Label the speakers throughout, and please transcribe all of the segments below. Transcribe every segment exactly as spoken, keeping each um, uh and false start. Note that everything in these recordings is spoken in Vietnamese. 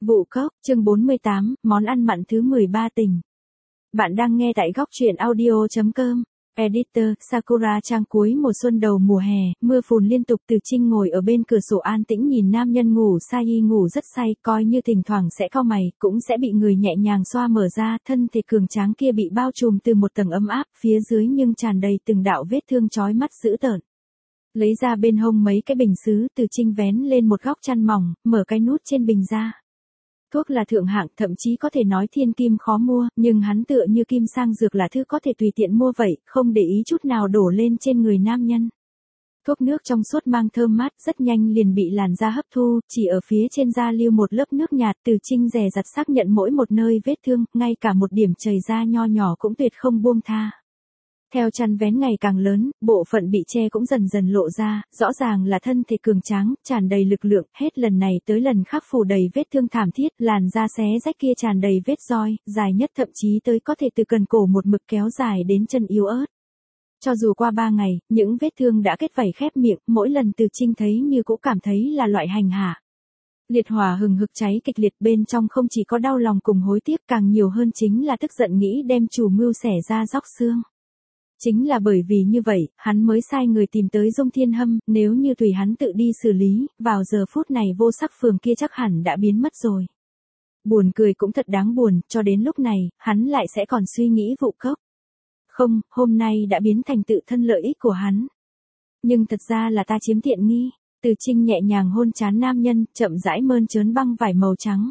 Speaker 1: Vụ cốc, chương bốn mươi tám, món ăn mặn thứ mười ba tình. Bạn đang nghe tại góc truyện audio.com. Editor, Sakura trang cuối mùa xuân đầu mùa hè, mưa phùn liên tục. Từ Trinh ngồi ở bên cửa sổ an tĩnh nhìn nam nhân ngủ say ngủ rất say, coi như thỉnh thoảng sẽ cau mày, cũng sẽ bị người nhẹ nhàng xoa mở ra, thân thể cường tráng kia bị bao trùm từ một tầng ấm áp, phía dưới nhưng tràn đầy từng đạo vết thương chói mắt dữ tợn. Lấy ra bên hông mấy cái bình sứ, Từ Trinh vén lên một góc chăn mỏng, mở cái nút trên bình ra. Thuốc là thượng hạng, thậm chí có thể nói thiên kim khó mua, nhưng hắn tựa như kim sang dược là thứ có thể tùy tiện mua vậy, không để ý chút nào đổ lên trên người nam nhân. Thuốc nước trong suốt mang thơm mát, rất nhanh liền bị làn da hấp thu, chỉ ở phía trên da lưu một lớp nước nhạt. Từ Trinh dè dặt xác nhận mỗi một nơi vết thương, ngay cả một điểm chảy da nho nhỏ cũng tuyệt không buông tha. Theo chăn vén ngày càng lớn, bộ phận bị che cũng dần dần lộ ra, rõ ràng là thân thể cường tráng, tràn đầy lực lượng, hết lần này tới lần khác phủ đầy vết thương thảm thiết, làn da xé rách kia tràn đầy vết roi, dài nhất thậm chí tới có thể từ cần cổ một mực kéo dài đến chân yếu ớt. Cho dù qua ba ngày, những vết thương đã kết vảy khép miệng, mỗi lần Từ Trinh thấy như cũng cảm thấy là loại hành hạ. Liệt hỏa hừng hực cháy kịch liệt, bên trong không chỉ có đau lòng cùng hối tiếc, càng nhiều hơn chính là tức giận nghĩ đem chủ mưu xẻ ra róc xương. Chính là bởi vì như vậy, hắn mới sai người tìm tới Dung Thiên Hâm, nếu như tùy hắn tự đi xử lý, vào giờ phút này vô sắc phường kia chắc hẳn đã biến mất rồi. Buồn cười cũng thật đáng buồn, cho đến lúc này, hắn lại sẽ còn suy nghĩ vụ cốc. Không, hôm nay đã biến thành tự thân lợi ích của hắn. Nhưng thật ra là ta chiếm tiện nghi. Từ Trinh nhẹ nhàng hôn trán nam nhân, chậm rãi mơn trớn băng vải màu trắng.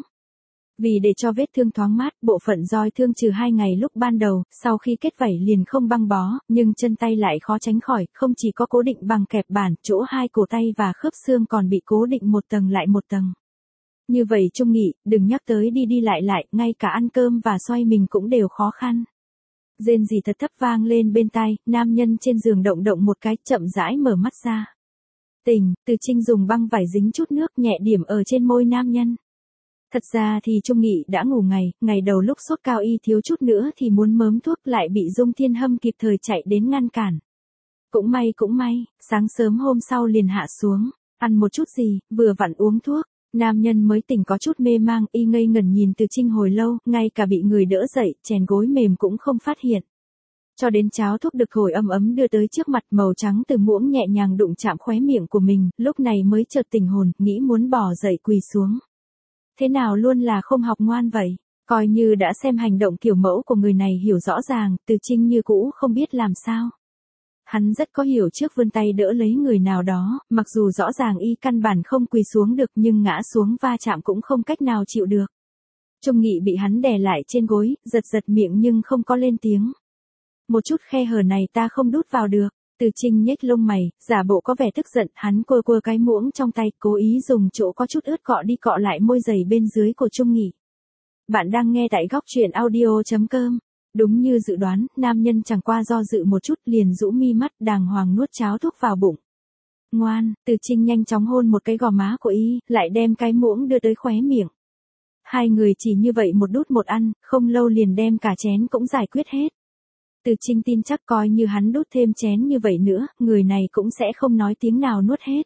Speaker 1: Vì để cho vết thương thoáng mát, bộ phận roi thương trừ hai ngày lúc ban đầu, sau khi kết vảy liền không băng bó, nhưng chân tay lại khó tránh khỏi, không chỉ có cố định bằng kẹp bản, chỗ hai cổ tay và khớp xương còn bị cố định một tầng lại một tầng. Như vậy Trung Nghị, đừng nhắc tới đi đi lại lại, ngay cả ăn cơm và xoay mình cũng đều khó khăn. Rên rỉ thật thấp vang lên bên tai, nam nhân trên giường động động một cái, chậm rãi mở mắt ra. Tình, Từ Trinh dùng băng vải dính chút nước nhẹ điểm ở trên môi nam nhân. Thật ra thì Trung Nghị đã ngủ ngày, ngày đầu lúc sốt cao y thiếu chút nữa thì muốn mớm thuốc lại bị Dung Thiên Hâm kịp thời chạy đến ngăn cản. Cũng may cũng may, sáng sớm hôm sau liền hạ xuống, ăn một chút gì, vừa vặn uống thuốc, nam nhân mới tỉnh có chút mê mang, y ngây ngẩn nhìn Từ Trinh hồi lâu, ngay cả bị người đỡ dậy, chèn gối mềm cũng không phát hiện. Cho đến cháo thuốc được hồi ấm ấm đưa tới trước mặt, màu trắng từ muỗng nhẹ nhàng đụng chạm khóe miệng của mình, lúc này mới chợt tỉnh hồn, nghĩ muốn bỏ dậy quỳ xuống. Thế nào luôn là không học ngoan vậy, coi như đã xem hành động kiểu mẫu của người này hiểu rõ ràng, Từ Trinh như cũ không biết làm sao. Hắn rất có hiểu trước vươn tay đỡ lấy người nào đó, mặc dù rõ ràng y căn bản không quỳ xuống được nhưng ngã xuống va chạm cũng không cách nào chịu được. Trung Nghị bị hắn đè lại trên gối, giật giật miệng nhưng không có lên tiếng. Một chút khe hở này ta không đút vào được. Từ Trinh nhếch lông mày, giả bộ có vẻ tức giận, hắn quơ quơ cái muỗng trong tay, cố ý dùng chỗ có chút ướt cọ đi cọ lại môi dày bên dưới của Trung Nghị. Bạn đang nghe tại góc truyện audio.com. Đúng như dự đoán, nam nhân chẳng qua do dự một chút liền rũ mi mắt, đàng hoàng nuốt cháo thuốc vào bụng. Ngoan, Từ Trinh nhanh chóng hôn một cái gò má của y, lại đem cái muỗng đưa tới khóe miệng. Hai người chỉ như vậy một đút một ăn, không lâu liền đem cả chén cũng giải quyết hết. Từ Trinh tin chắc coi như hắn đút thêm chén như vậy nữa, người này cũng sẽ không nói tiếng nào nuốt hết.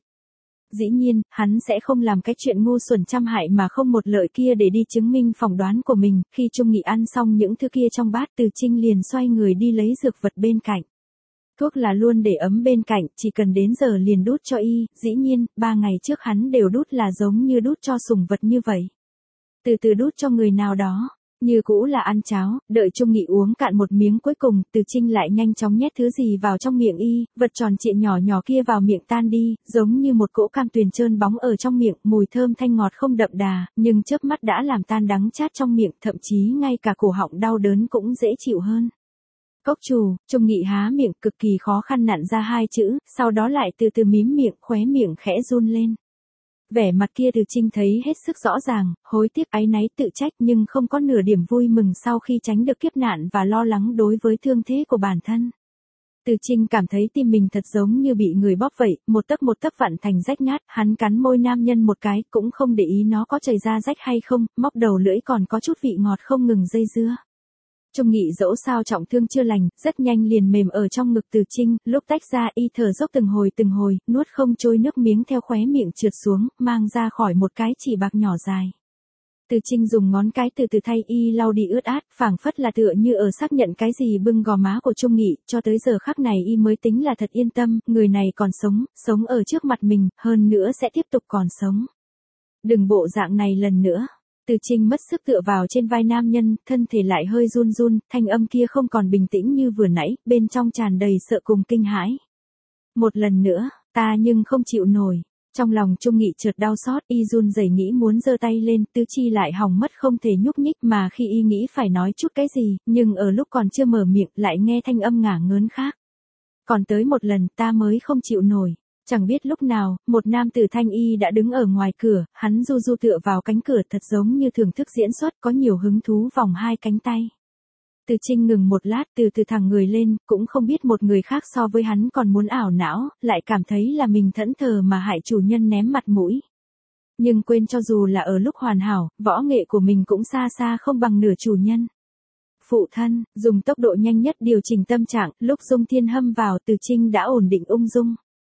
Speaker 1: Dĩ nhiên, hắn sẽ không làm cái chuyện ngu xuẩn trăm hại mà không một lợi kia để đi chứng minh phỏng đoán của mình. Khi Trung Nghị ăn xong những thứ kia trong bát, Từ Trinh liền xoay người đi lấy dược vật bên cạnh. Thuốc là luôn để ấm bên cạnh, chỉ cần đến giờ liền đút cho y, dĩ nhiên, ba ngày trước hắn đều đút là giống như đút cho sủng vật như vậy. Từ từ đút cho người nào đó. Như cũ là ăn cháo, đợi Trung Nghị uống cạn một miếng cuối cùng, Từ Trinh lại nhanh chóng nhét thứ gì vào trong miệng y, vật tròn trịa nhỏ nhỏ kia vào miệng tan đi, giống như một cỗ cam tuyền trơn bóng ở trong miệng, mùi thơm thanh ngọt không đậm đà, nhưng chớp mắt đã làm tan đắng chát trong miệng, thậm chí ngay cả cổ họng đau đớn cũng dễ chịu hơn. Cốc chủ, Trung Nghị há miệng cực kỳ khó khăn nặn ra hai chữ, sau đó lại từ từ mím miệng, khóe miệng khẽ run lên. Vẻ mặt kia Từ Trinh thấy hết sức rõ ràng, hối tiếc áy náy tự trách nhưng không có nửa điểm vui mừng sau khi tránh được kiếp nạn và lo lắng đối với thương thế của bản thân. Từ Trinh cảm thấy tim mình thật giống như bị người bóp vậy, một tấc một tấc vặn thành rách nát, hắn cắn môi nam nhân một cái, cũng không để ý nó có chảy ra rách hay không, móc đầu lưỡi còn có chút vị ngọt không ngừng dây dưa. Trung Nghị dẫu sao trọng thương chưa lành, rất nhanh liền mềm ở trong ngực Từ Trinh, lúc tách ra y thở dốc từng hồi từng hồi, nuốt không trôi nước miếng theo khóe miệng trượt xuống, mang ra khỏi một cái chỉ bạc nhỏ dài. Từ Trinh dùng ngón cái từ từ thay y lau đi ướt át, phảng phất là tựa như ở xác nhận cái gì bưng gò má của Trung Nghị, cho tới giờ khắc này y mới tính là thật yên tâm, người này còn sống, sống ở trước mặt mình, hơn nữa sẽ tiếp tục còn sống. Đừng bộ dạng này lần nữa. Từ Trinh mất sức tựa vào trên vai nam nhân, thân thể lại hơi run run, thanh âm kia không còn bình tĩnh như vừa nãy, bên trong tràn đầy sợ cùng kinh hãi. Một lần nữa, ta nhưng không chịu nổi. Trong lòng Trung Nghị chợt đau xót, y run rẩy nghĩ muốn giơ tay lên, tứ chi lại hỏng mất không thể nhúc nhích mà khi y nghĩ phải nói chút cái gì, nhưng ở lúc còn chưa mở miệng lại nghe thanh âm ngả ngớn khác. Còn tới một lần ta mới không chịu nổi. Chẳng biết lúc nào, một nam tử thanh y đã đứng ở ngoài cửa, hắn du du tựa vào cánh cửa thật giống như thưởng thức diễn xuất có nhiều hứng thú vòng hai cánh tay. Từ Trinh ngừng một lát từ từ thẳng người lên, cũng không biết một người khác so với hắn còn muốn ảo não, lại cảm thấy là mình thẫn thờ mà hại chủ nhân ném mặt mũi. Nhưng quên cho dù là ở lúc hoàn hảo, võ nghệ của mình cũng xa xa không bằng nửa chủ nhân. Phụ thân, dùng tốc độ nhanh nhất điều chỉnh tâm trạng, lúc Dung Thiên Hâm vào Từ Trinh đã ổn định ung dung.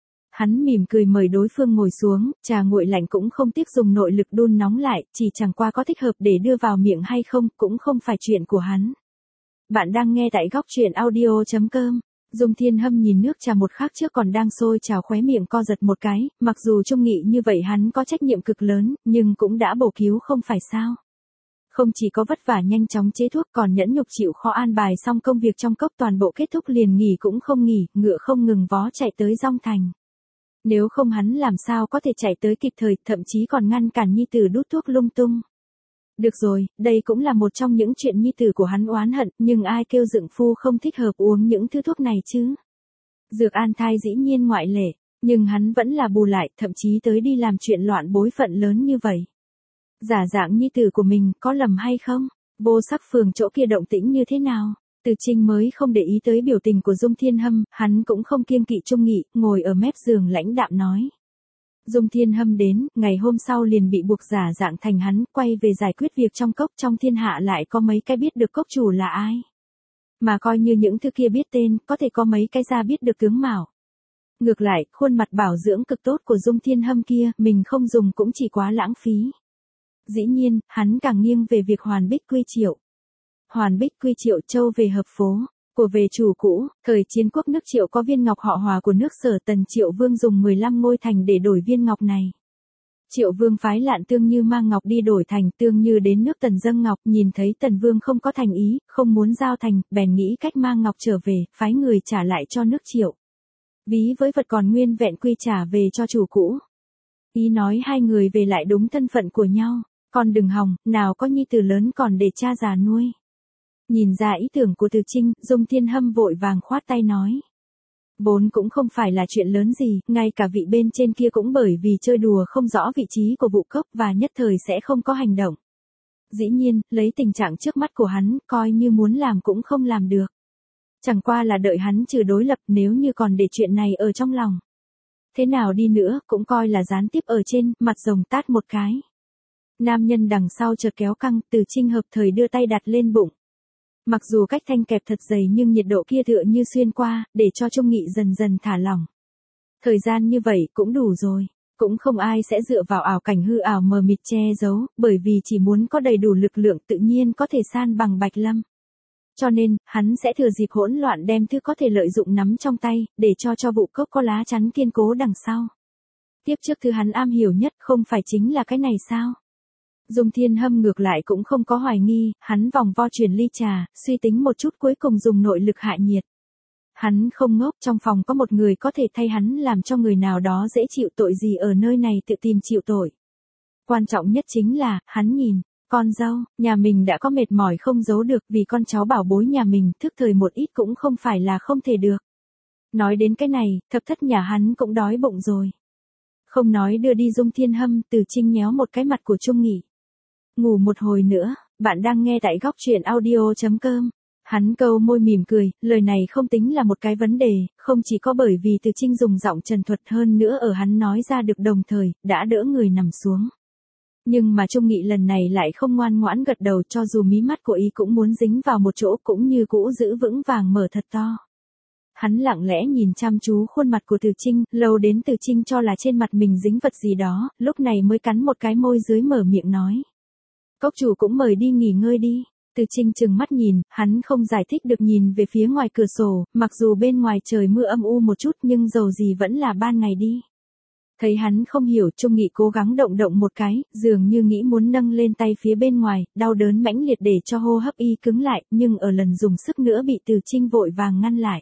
Speaker 1: Hắn mỉm cười mời đối phương ngồi xuống, trà nguội lạnh cũng không tiếc dùng nội lực đun nóng lại, chỉ chẳng qua có thích hợp để đưa vào miệng hay không, cũng không phải chuyện của hắn. Bạn đang nghe tại góc truyện audio chấm com. Dung Thiên Hâm nhìn nước trà một khắc trước còn đang sôi trào khóe miệng co giật một cái, mặc dù Trung Nghị như vậy hắn có trách nhiệm cực lớn, nhưng cũng đã bổ cứu không phải sao. Không chỉ có vất vả nhanh chóng chế thuốc còn nhẫn nhục chịu khó an bài xong công việc trong cốc toàn bộ kết thúc liền nghỉ cũng không nghỉ, ngựa không ngừng vó chạy tới Dong Thành. Nếu không hắn làm sao có thể chạy tới kịp thời, thậm chí còn ngăn cản nhi tử đút thuốc lung tung. Được rồi, đây cũng là một trong những chuyện nhi tử của hắn oán hận, nhưng ai kêu dựng phu không thích hợp uống những thứ thuốc này chứ. Dược an thai dĩ nhiên ngoại lệ, nhưng hắn vẫn là bù lại, thậm chí tới đi làm chuyện loạn bối phận lớn như vậy. Giả dạng nhi tử của mình, có lầm hay không? Vô Sắc Phường chỗ kia động tĩnh như thế nào? Từ Trinh mới không để ý tới biểu tình của Dung Thiên Hâm, hắn cũng không kiêng kỵ Trung Nghị, ngồi ở mép giường lãnh đạm nói. Dung Thiên Hâm đến, ngày hôm sau liền bị buộc giả dạng thành hắn, quay về giải quyết việc trong cốc, trong thiên hạ lại có mấy cái biết được cốc chủ là ai. Mà coi như những thứ kia biết tên, có thể có mấy cái ra biết được tướng mạo. Ngược lại, khuôn mặt bảo dưỡng cực tốt của Dung Thiên Hâm kia, mình không dùng cũng chỉ quá lãng phí. Dĩ nhiên, hắn càng nghiêng về việc Hoàn Bích Quy Triệu. Hoàn Bích Quy Triệu châu về hợp phố, của về chủ cũ, thời chiến quốc nước Triệu có viên ngọc họ Hòa của nước Sở Tần Triệu Vương dùng mười lăm ngôi thành để đổi viên ngọc này. Triệu Vương phái Lạn Tương Như mang ngọc đi đổi thành, Tương Như đến nước Tần dâng ngọc, nhìn thấy Tần Vương không có thành ý, không muốn giao thành, bèn nghĩ cách mang ngọc trở về, phái người trả lại cho nước Triệu. Ví với vật còn nguyên vẹn quy trả về cho chủ cũ. Ý nói hai người về lại đúng thân phận của nhau, còn đừng hòng, nào có nhi tử lớn còn để cha già nuôi. Nhìn ra ý tưởng của Từ Trinh, Dung Thiên Hâm vội vàng khoát tay nói. Vốn cũng không phải là chuyện lớn gì, ngay cả vị bên trên kia cũng bởi vì chơi đùa không rõ vị trí của vụ cốc và nhất thời sẽ không có hành động. Dĩ nhiên, lấy tình trạng trước mắt của hắn, coi như muốn làm cũng không làm được. Chẳng qua là đợi hắn trừ đối lập nếu như còn để chuyện này ở trong lòng. Thế nào đi nữa, cũng coi là gián tiếp ở trên, mặt rồng tát một cái. Nam nhân đằng sau chợt kéo căng, Từ Trinh hợp thời đưa tay đặt lên bụng. Mặc dù cách thanh kẹp thật dày nhưng nhiệt độ kia tựa như xuyên qua, để cho Trung Nghị dần dần thả lỏng. Thời gian như vậy cũng đủ rồi, cũng không ai sẽ dựa vào ảo cảnh hư ảo mờ mịt che giấu, bởi vì chỉ muốn có đầy đủ lực lượng tự nhiên có thể san bằng Bạch Lâm. Cho nên, hắn sẽ thừa dịp hỗn loạn đem thứ có thể lợi dụng nắm trong tay, để cho cho vụ cốc có lá chắn kiên cố đằng sau. Tiếp trước thứ hắn am hiểu nhất không phải chính là cái này sao? Dung Thiên Hâm ngược lại cũng không có hoài nghi, hắn vòng vo chuyển ly trà, suy tính một chút cuối cùng dùng nội lực hạ nhiệt. Hắn không ngốc, trong phòng có một người có thể thay hắn làm cho người nào đó dễ chịu tội gì ở nơi này tự tìm chịu tội. Quan trọng nhất chính là, hắn nhìn, con dâu, nhà mình đã có mệt mỏi không giấu được vì con cháu bảo bối nhà mình thức thời một ít cũng không phải là không thể được. Nói đến cái này, thập thất nhà hắn cũng đói bụng rồi. Không nói đưa đi Dung Thiên Hâm, Từ Trinh nhéo một cái mặt của Trung Nghị. Ngủ một hồi nữa, bạn đang nghe tại góc truyện audio chấm com. Hắn câu môi mỉm cười, lời này không tính là một cái vấn đề, không chỉ có bởi vì Từ Trinh dùng giọng trần thuật hơn nữa ở hắn nói ra được đồng thời, đã đỡ người nằm xuống. Nhưng mà Trung Nghị lần này lại không ngoan ngoãn gật đầu cho dù mí mắt của ý cũng muốn dính vào một chỗ cũng như cũ giữ vững vàng mở thật to. Hắn lặng lẽ nhìn chăm chú khuôn mặt của Từ Trinh, lâu đến Từ Trinh cho là trên mặt mình dính vật gì đó, lúc này mới cắn một cái môi dưới mở miệng nói. Cốc chủ cũng mời đi nghỉ ngơi đi. Từ Trinh trừng mắt nhìn, hắn không giải thích được nhìn về phía ngoài cửa sổ, mặc dù bên ngoài trời mưa âm u một chút nhưng dầu gì vẫn là ban ngày đi. Thấy hắn không hiểu, Trung Nghị cố gắng động động một cái, dường như nghĩ muốn nâng lên tay phía bên ngoài, đau đớn mãnh liệt để cho hô hấp y cứng lại, nhưng ở lần dùng sức nữa bị Từ Trinh vội vàng ngăn lại.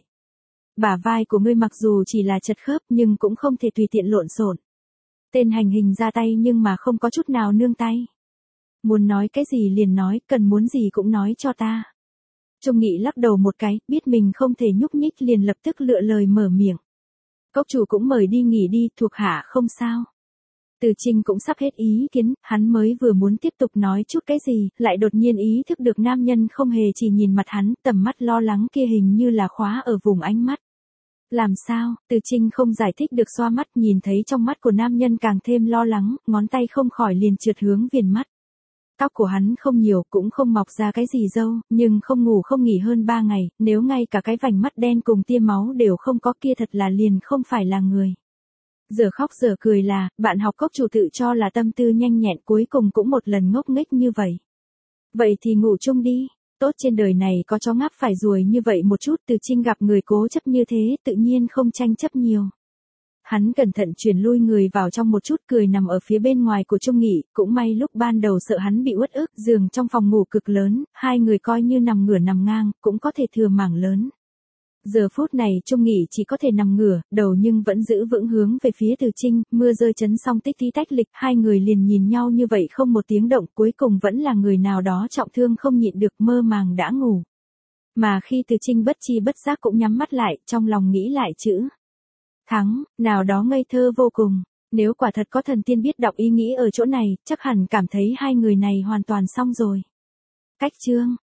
Speaker 1: Bả vai của ngươi mặc dù chỉ là chật khớp nhưng cũng không thể tùy tiện lộn xộn. Tên hành hình ra tay nhưng mà không có chút nào nương tay. Muốn nói cái gì liền nói, cần muốn gì cũng nói cho ta. Trung Nghị lắc đầu một cái, biết mình không thể nhúc nhích liền lập tức lựa lời mở miệng. Cốc chủ cũng mời đi nghỉ đi, thuộc hạ không sao. Từ Trinh cũng sắp hết ý kiến, hắn mới vừa muốn tiếp tục nói chút cái gì, lại đột nhiên ý thức được nam nhân không hề chỉ nhìn mặt hắn, tầm mắt lo lắng kia hình như là khóa ở vùng ánh mắt. Làm sao, Từ Trinh không giải thích được xoa mắt, nhìn thấy trong mắt của nam nhân càng thêm lo lắng, ngón tay không khỏi liền trượt hướng viền mắt. Tóc của hắn không nhiều, cũng không mọc ra cái gì râu, nhưng không ngủ không nghỉ hơn ba ngày, nếu ngay cả cái vành mắt đen cùng tia máu đều không có kia thật là liền không phải là người. Giờ khóc giờ cười là, bạn học cốc chủ tự cho là tâm tư nhanh nhẹn cuối cùng cũng một lần ngốc nghếch như vậy. Vậy thì ngủ chung đi, tốt trên đời này có chó ngáp phải ruồi như vậy một chút. Từ Trinh gặp người cố chấp như thế tự nhiên không tranh chấp nhiều. Hắn cẩn thận chuyển lui người vào trong một chút, cười nằm ở phía bên ngoài của Trung Nghị, cũng may lúc ban đầu sợ hắn bị uất ức, giường trong phòng ngủ cực lớn, hai người coi như nằm ngửa nằm ngang, cũng có thể thừa mảng lớn. Giờ phút này Trung Nghị chỉ có thể nằm ngửa, đầu nhưng vẫn giữ vững hướng về phía Từ Trinh, mưa rơi chấn xong tích tí tách lịch, hai người liền nhìn nhau như vậy không một tiếng động, cuối cùng vẫn là người nào đó trọng thương không nhịn được mơ màng đã ngủ. Mà khi Từ Trinh bất chi bất giác cũng nhắm mắt lại, trong lòng nghĩ lại chữ thắng, nào đó ngây thơ vô cùng, nếu quả thật có thần tiên biết đọc ý nghĩ ở chỗ này, chắc hẳn cảm thấy hai người này hoàn toàn xong rồi. Cách chương